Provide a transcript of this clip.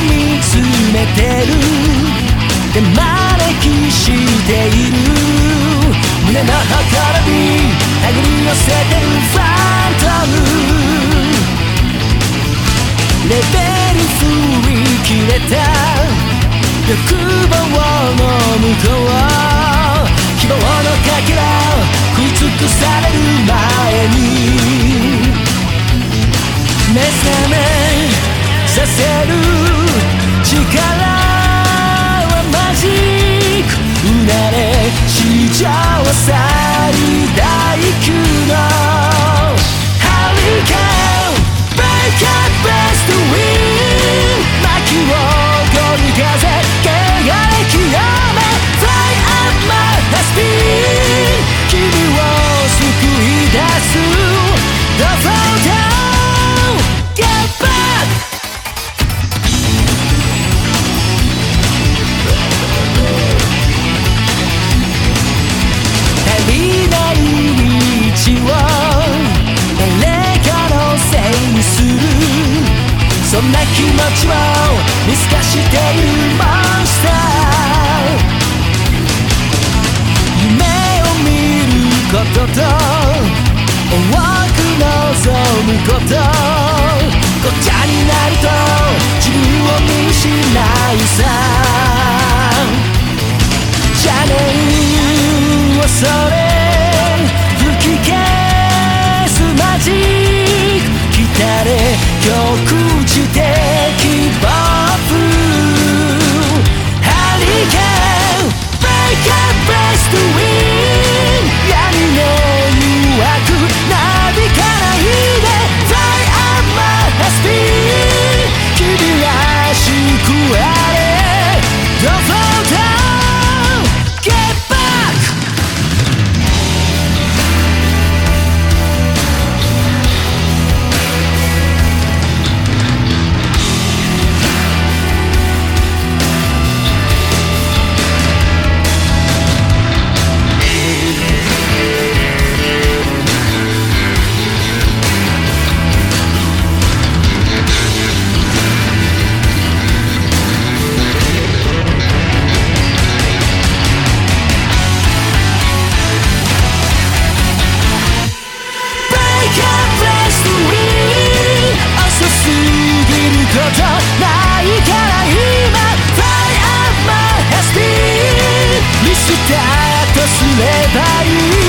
見つめてる手招きしている胸のほころび手繰り寄せてるファントムレベル振り切れた欲望の向こう希望のかけら食い尽くされる前に目覚めさせる力はマジックうなれ史上最大級のハリケーンブレイクアップベストウィン巻き起こる風汚れ清め Fly up my speed 君を救い出す The Photon Get back足りない道を誰かのせいにするそんな気持ちを見透かしているモンスター夢を見ることと多く望むことごっちゃになると自分を見失うさ邪念をそれ吹き消すマジック来たれ局地的暴風ハリケーンブレイクアップベストウィン闇の誘惑なびかないで Fly up my speed 君らしくあれ The Photon Get backことないから今 Fly up my speed リスタートすればいい